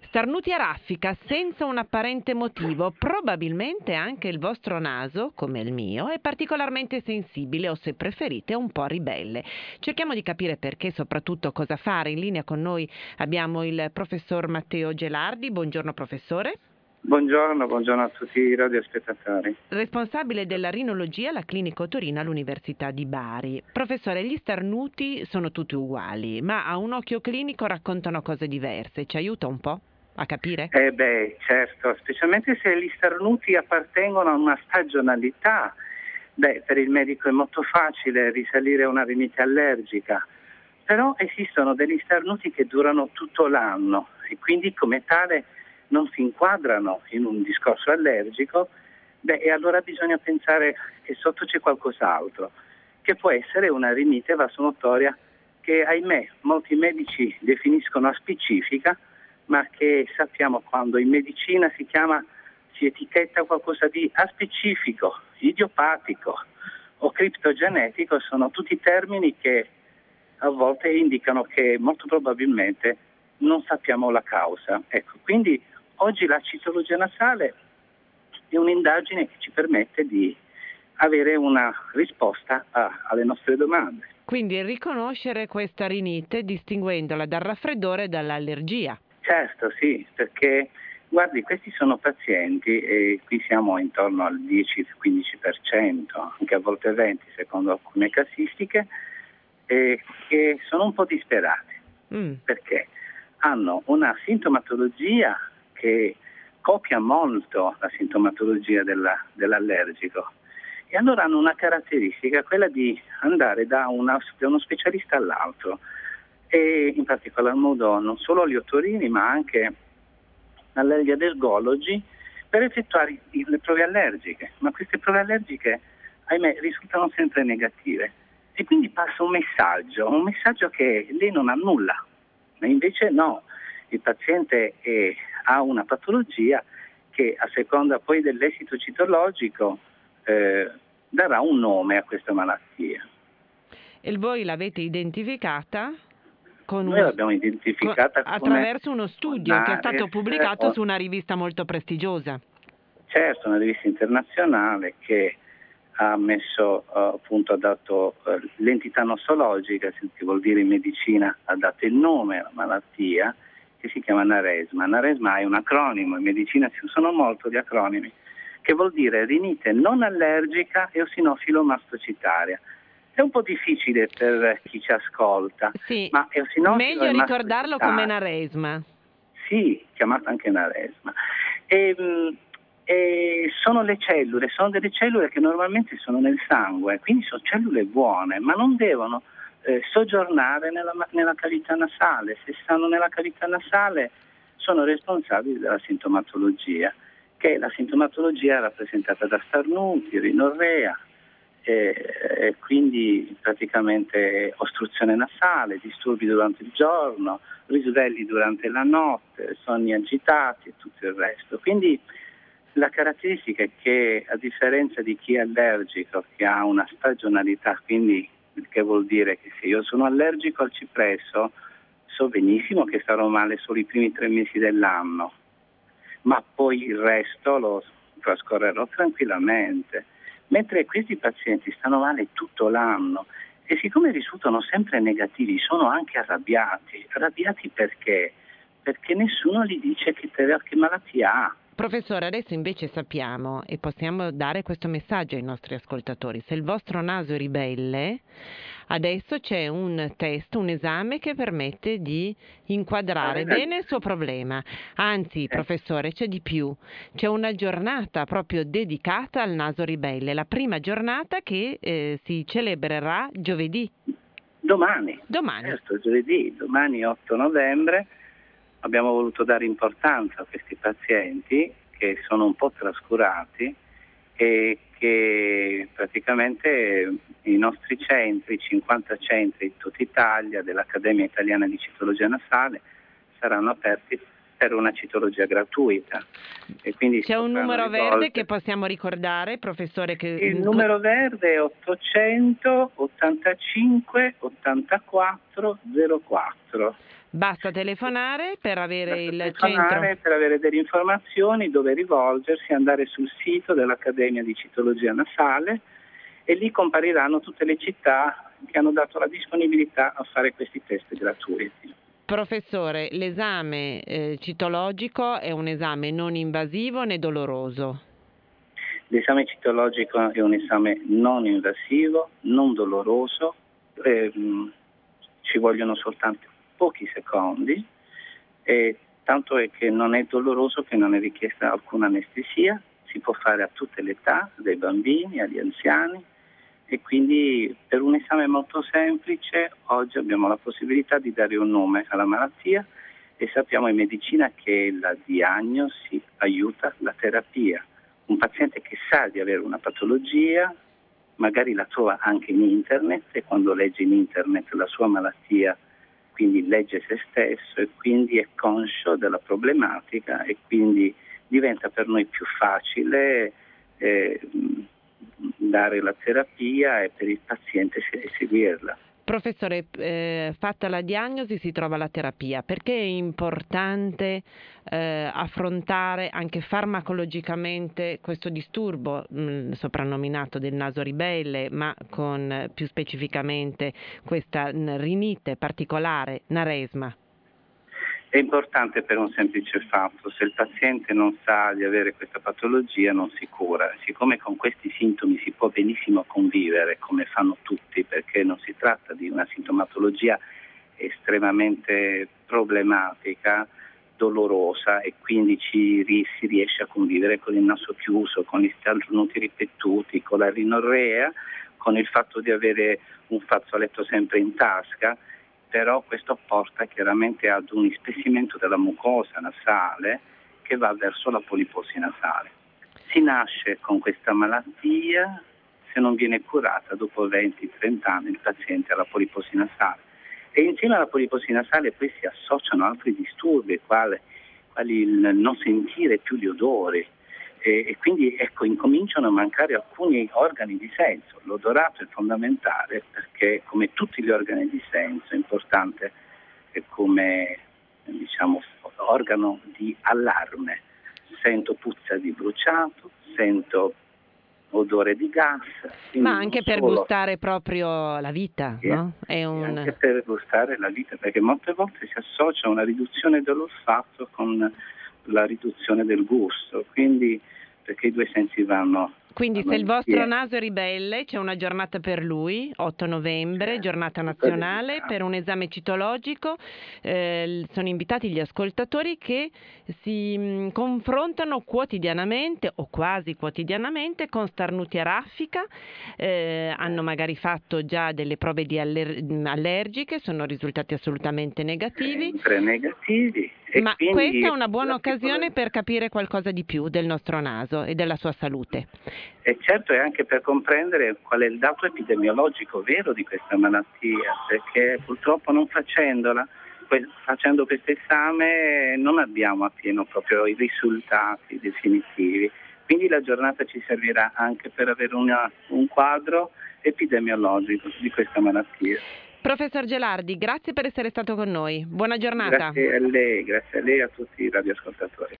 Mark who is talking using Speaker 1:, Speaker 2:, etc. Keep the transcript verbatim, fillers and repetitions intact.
Speaker 1: Starnuti a raffica senza un apparente motivo. Probabilmente anche il vostro naso, come il mio, è particolarmente sensibile o, se preferite, un po' ribelle. Cerchiamo di capire perché e soprattutto cosa fare. In linea con noi abbiamo il professor Matteo Gelardi. Buongiorno professore.
Speaker 2: Buongiorno, buongiorno a tutti i radiospettatori.
Speaker 1: Responsabile della rinologia alla Clinica Otorina all'Università di Bari. Professore, gli starnuti sono tutti uguali, ma a un occhio clinico raccontano cose diverse. Ci aiuta un po' a capire?
Speaker 2: Eh beh, certo, specialmente se gli starnuti appartengono a una stagionalità. Beh, per il medico è molto facile risalire a una rinite allergica, però esistono degli starnuti che durano tutto l'anno e quindi come tale non si inquadrano in un discorso allergico. Beh, e allora bisogna pensare che sotto c'è qualcos'altro, che può essere una rinite vasomotoria che, ahimè, molti medici definiscono aspecifica, ma che sappiamo quando in medicina si chiama, si etichetta qualcosa di aspecifico, idiopatico o criptogenetico, sono tutti termini che a volte indicano che molto probabilmente non sappiamo la causa. Ecco, quindi oggi la citologia nasale è un'indagine che ci permette di avere una risposta a, alle nostre domande.
Speaker 1: Quindi riconoscere questa rinite distinguendola dal raffreddore e dall'allergia.
Speaker 2: Certo, sì, perché guardi, questi sono pazienti e qui siamo intorno al dieci quindici per cento, anche a volte venti per cento secondo alcune casistiche, eh, che sono un po' disperati,
Speaker 1: Mm.
Speaker 2: perché hanno una sintomatologia che copia molto la sintomatologia della, dell'allergico e allora hanno una caratteristica, quella di andare da, una, da uno specialista all'altro e in particolar modo non solo agli otorini ma anche agli allergologi per effettuare le prove allergiche, ma queste prove allergiche ahimè risultano sempre negative e quindi passa un messaggio, un messaggio che lei non ha nulla, ma invece no, il paziente è, ha una patologia che a seconda poi dell'esito citologico eh, darà un nome a questa malattia.
Speaker 1: E voi l'avete identificata? Con
Speaker 2: Noi
Speaker 1: uno,
Speaker 2: l'abbiamo identificata
Speaker 1: con,
Speaker 2: come
Speaker 1: attraverso uno studio che è stato
Speaker 2: Nares,
Speaker 1: pubblicato
Speaker 2: o,
Speaker 1: su una rivista molto prestigiosa.
Speaker 2: certo, una rivista internazionale che ha messo uh, appunto ha dato uh, l'entità nosologica, che vuol dire in medicina, ha dato il nome alla malattia che si chiama Naresma. Naresma è un acronimo, in medicina ci sono molto di acronimi, che vuol dire rinite non allergica eosinofilo mastocitaria. È un po' difficile per chi ci ascolta,
Speaker 1: Sì,
Speaker 2: ma eosinofilo
Speaker 1: meglio
Speaker 2: e
Speaker 1: ricordarlo come
Speaker 2: mastocitaria.
Speaker 1: Naresma.
Speaker 2: Sì, chiamata anche Naresma. E, e sono le cellule, sono delle cellule che normalmente sono nel sangue, quindi sono cellule buone, ma non devono eh, soggiornare nella, nella cavità nasale. Se stanno nella cavità nasale sono responsabili della sintomatologia, che è la sintomatologia rappresentata da starnuti, rinorrea, e, e quindi praticamente ostruzione nasale, disturbi durante il giorno, risvegli durante la notte, sonni agitati e tutto il resto. Quindi la caratteristica è che, a differenza di chi è allergico, che ha una stagionalità, quindi il che vuol dire che se io sono allergico al cipresso so benissimo che starò male solo i primi tre mesi dell'anno, ma poi il resto lo trascorrerò tranquillamente, mentre questi pazienti stanno male tutto l'anno e siccome risultano sempre negativi sono anche arrabbiati. Arrabbiati perché? Perché nessuno gli dice che, che malattia ha.
Speaker 1: Professore, adesso invece sappiamo e possiamo dare questo messaggio ai nostri ascoltatori. Se il vostro naso è ribelle, adesso c'è un test, un esame che permette di inquadrare bene il suo problema. Anzi, professore, c'è di più. C'è una giornata proprio dedicata al naso ribelle, la prima giornata che eh, si celebrerà giovedì.
Speaker 2: Domani.
Speaker 1: Domani.
Speaker 2: Certo, giovedì, domani otto novembre. Abbiamo voluto dare importanza a questi pazienti che sono un po' trascurati e che praticamente i nostri centri, cinquanta centri in tutta Italia dell'Accademia Italiana di Citologia Nasale saranno aperti per una citologia gratuita. E quindi
Speaker 1: c'è un numero
Speaker 2: rivolte...
Speaker 1: verde che possiamo ricordare, professore? Che...
Speaker 2: Il numero verde è ottocento ottantacinque ottantaquattro zero quattro.
Speaker 1: Basta telefonare per avere
Speaker 2: Basta
Speaker 1: il
Speaker 2: telefonare
Speaker 1: centro.
Speaker 2: per avere delle informazioni, dove rivolgersi, andare sul sito dell'Accademia di Citologia Nasale e lì compariranno tutte le città che hanno dato la disponibilità a fare questi test gratuiti.
Speaker 1: Professore, l'esame eh, citologico è un esame non invasivo né doloroso.
Speaker 2: L'esame citologico è un esame non invasivo, non doloroso, ehm, ci vogliono soltanto pochi secondi, e tanto è che non è doloroso, che non è richiesta alcuna anestesia, si può fare a tutte le età, dai bambini agli anziani, e quindi per un esame molto semplice oggi abbiamo la possibilità di dare un nome alla malattia e sappiamo in medicina che la diagnosi aiuta la terapia. Un paziente che sa di avere una patologia magari la trova anche in internet, e quando legge in internet la sua malattia quindi legge se stesso e quindi è conscio della problematica, e quindi diventa per noi più facile eh, dare la terapia e per il paziente seguirla.
Speaker 1: Professore, eh, fatta la diagnosi si trova la terapia. Perché è importante eh, affrontare anche farmacologicamente questo disturbo mh, soprannominato del naso ribelle, ma con eh, più specificamente questa mh, rinite particolare, naresma?
Speaker 2: È importante per un semplice fatto: se il paziente non sa di avere questa patologia non si cura. Siccome con questi sintomi si può benissimo convivere, come fanno tutti, perché non si tratta di una sintomatologia estremamente problematica, dolorosa, e quindi ci, si riesce a convivere con il naso chiuso, con gli starnuti ripetuti, con la rinorrea, con il fatto di avere un fazzoletto sempre in tasca. Però questo porta chiaramente ad un ispessimento della mucosa nasale che va verso la poliposi nasale. Si nasce con questa malattia, se non viene curata dopo venti trenta anni il paziente ha la poliposi nasale, e insieme alla poliposi nasale poi si associano altri disturbi, quali, quali il non sentire più gli odori, e, e quindi ecco incominciano a mancare alcuni organi di senso. L'odorato è fondamentale perché, come tutti gli organi di senso, è importante come diciamo organo di allarme. Sento puzza di bruciato, sento odore di gas.
Speaker 1: Ma anche per
Speaker 2: solo...
Speaker 1: gustare proprio la vita,
Speaker 2: sì,
Speaker 1: no? È
Speaker 2: un...
Speaker 1: un...
Speaker 2: anche per gustare la vita, perché molte volte si associa una riduzione dell'olfatto con la riduzione del gusto, quindi perché i due sensi vanno.
Speaker 1: Quindi
Speaker 2: vanno
Speaker 1: se il vostro
Speaker 2: insieme.
Speaker 1: naso è ribelle, c'è una giornata per lui, otto novembre,
Speaker 2: Cioè,
Speaker 1: giornata
Speaker 2: super
Speaker 1: nazionale,
Speaker 2: delicato.
Speaker 1: per un esame citologico. Eh, sono invitati gli ascoltatori che si mh, confrontano quotidianamente o quasi quotidianamente con starnuti a raffica, eh, hanno magari fatto già delle prove di aller- allergiche, sono risultati assolutamente negativi.
Speaker 2: Sempre negativi. E
Speaker 1: Ma questa è
Speaker 2: quindi
Speaker 1: una buona
Speaker 2: la
Speaker 1: occasione
Speaker 2: tipologia.
Speaker 1: per capire qualcosa di più del nostro naso e della sua salute.
Speaker 2: E certo è anche per comprendere qual è il dato epidemiologico vero di questa malattia, perché purtroppo non facendola, facendo questo esame non abbiamo appieno proprio i risultati definitivi. Quindi la giornata ci servirà anche per avere una, un quadro epidemiologico di questa malattia.
Speaker 1: Professor Gelardi, grazie per essere stato con noi. Buona giornata.
Speaker 2: Grazie a lei, grazie a lei e a tutti i radioascoltatori.